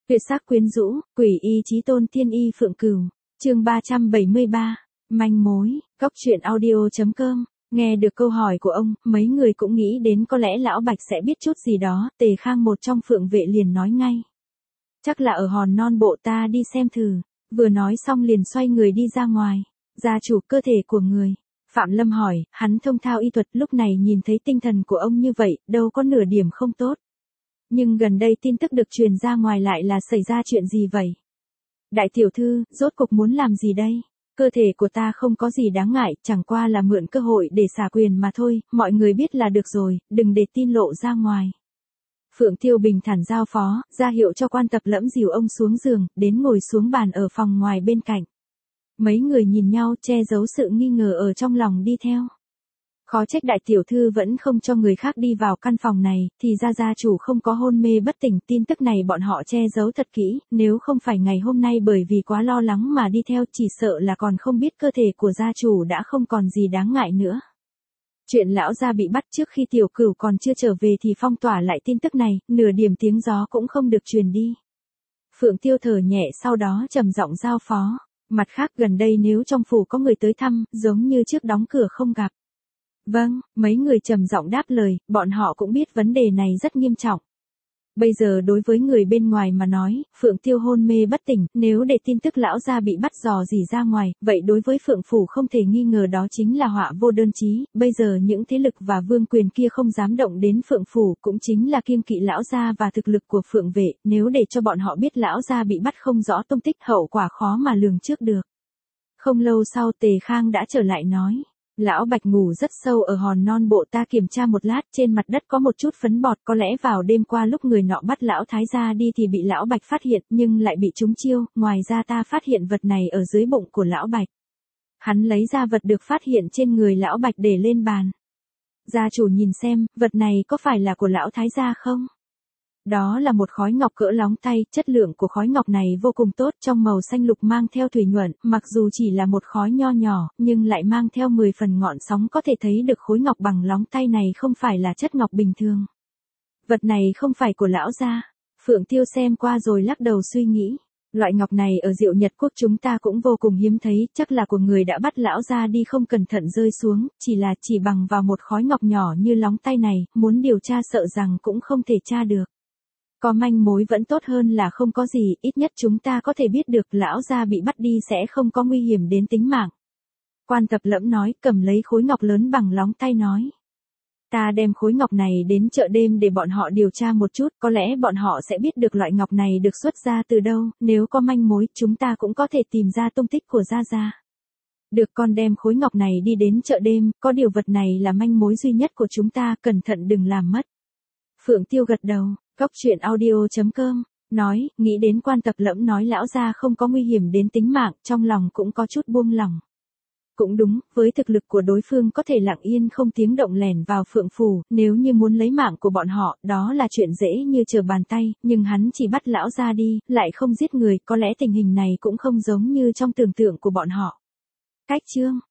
Tuyệt sắc quyến rũ, quỷ y chí tôn tiên y phượng cửu. Chương 373. Manh mối. Góc truyện audio.com. Nghe được câu hỏi của ông, mấy người cũng nghĩ đến có lẽ lão Bạch sẽ biết chút gì đó. Tề Khang một trong Phượng vệ liền nói ngay. Chắc là ở hòn non bộ, ta đi xem thử. Vừa nói xong liền xoay người đi ra ngoài. Gia chủ, cơ thể của người. Phạm Lâm hỏi, hắn thông thạo y thuật, lúc này nhìn thấy tinh thần của ông như vậy, đâu có nửa điểm không tốt. Nhưng gần đây tin tức được truyền ra ngoài lại là xảy ra chuyện gì vậy? Đại tiểu thư, rốt cuộc muốn làm gì đây? Cơ thể của ta không có gì đáng ngại, chẳng qua là mượn cơ hội để xả quyền mà thôi, mọi người biết là được rồi, đừng để tin lộ ra ngoài. Phượng Tiêu bình thản giao phó, ra hiệu cho Quan Tập Lẫm dìu ông xuống giường, đến ngồi xuống bàn ở phòng ngoài bên cạnh. Mấy người nhìn nhau, che giấu sự nghi ngờ ở trong lòng đi theo. Khó trách đại tiểu thư vẫn không cho người khác đi vào căn phòng này, thì ra gia chủ không có hôn mê bất tỉnh, tin tức này bọn họ che giấu thật kỹ, nếu không phải ngày hôm nay bởi vì quá lo lắng mà đi theo, chỉ sợ là còn không biết cơ thể của gia chủ đã không còn gì đáng ngại nữa. Chuyện lão gia bị bắt trước khi tiểu cửu còn chưa trở về thì phong tỏa lại tin tức này, nửa điểm tiếng gió cũng không được truyền đi. Phượng Tiêu thở nhẹ sau đó trầm giọng giao phó. Mặt khác gần đây nếu trong phủ có người tới thăm, giống như trước đóng cửa không gặp. Vâng, mấy người trầm giọng đáp lời, bọn họ cũng biết vấn đề này rất nghiêm trọng. Bây giờ đối với người bên ngoài mà nói, Phượng Tiêu hôn mê bất tỉnh, nếu để tin tức lão gia bị bắt dò dỉ ra ngoài, vậy đối với Phượng Phủ không thể nghi ngờ đó chính là họa vô đơn chí, bây giờ những thế lực và vương quyền kia không dám động đến Phượng Phủ, cũng chính là kiêng kỵ lão gia và thực lực của Phượng vệ, nếu để cho bọn họ biết lão gia bị bắt không rõ tung tích, hậu quả khó mà lường trước được. Không lâu sau Tề Khang đã trở lại nói. Lão Bạch ngủ rất sâu ở hòn non bộ, ta kiểm tra một lát, trên mặt đất có một chút phấn bọt, có lẽ vào đêm qua lúc người nọ bắt lão thái gia đi thì bị lão Bạch phát hiện, nhưng lại bị trúng chiêu, ngoài ra ta phát hiện vật này ở dưới bụng của lão Bạch. Hắn lấy ra vật được phát hiện trên người lão Bạch để lên bàn. Gia chủ nhìn xem, vật này có phải là của lão thái gia không? Đó là một khói ngọc cỡ lóng tay, chất lượng của khói ngọc này vô cùng tốt, trong màu xanh lục mang theo thủy nhuận, mặc dù chỉ là một khói nho nhỏ, nhưng lại mang theo 10 phần ngọn sóng, có thể thấy được khối ngọc bằng lóng tay này không phải là chất ngọc bình thường. Vật này không phải của lão gia. Phượng Tiêu xem qua rồi lắc đầu suy nghĩ. Loại ngọc này ở Diệu Nhật Quốc chúng ta cũng vô cùng hiếm thấy, chắc là của người đã bắt lão gia đi không cẩn thận rơi xuống, chỉ bằng vào một khói ngọc nhỏ như lóng tay này, muốn điều tra sợ rằng cũng không thể tra được. Có manh mối vẫn tốt hơn là không có gì, ít nhất chúng ta có thể biết được lão gia bị bắt đi sẽ không có nguy hiểm đến tính mạng. Quan Tập Lẫm nói, cầm lấy khối ngọc lớn bằng lóng tay nói. Ta đem khối ngọc này đến chợ đêm để bọn họ điều tra một chút, có lẽ bọn họ sẽ biết được loại ngọc này được xuất ra từ đâu, nếu có manh mối chúng ta cũng có thể tìm ra tung tích của gia gia. Được, con đem khối ngọc này đi đến chợ đêm, có điều vật này là manh mối duy nhất của chúng ta, cẩn thận đừng làm mất. Phượng Tiêu gật đầu. Góc truyện audio.com, nói, nghĩ đến Quan Tập Lẫm nói lão gia không có nguy hiểm đến tính mạng, trong lòng cũng có chút buông lòng. Cũng đúng, với thực lực của đối phương có thể lặng yên không tiếng động lẻn vào Phượng Phủ, nếu như muốn lấy mạng của bọn họ, đó là chuyện dễ như trở bàn tay, nhưng hắn chỉ bắt lão gia đi, lại không giết người, có lẽ tình hình này cũng không giống như trong tưởng tượng của bọn họ. Cách chương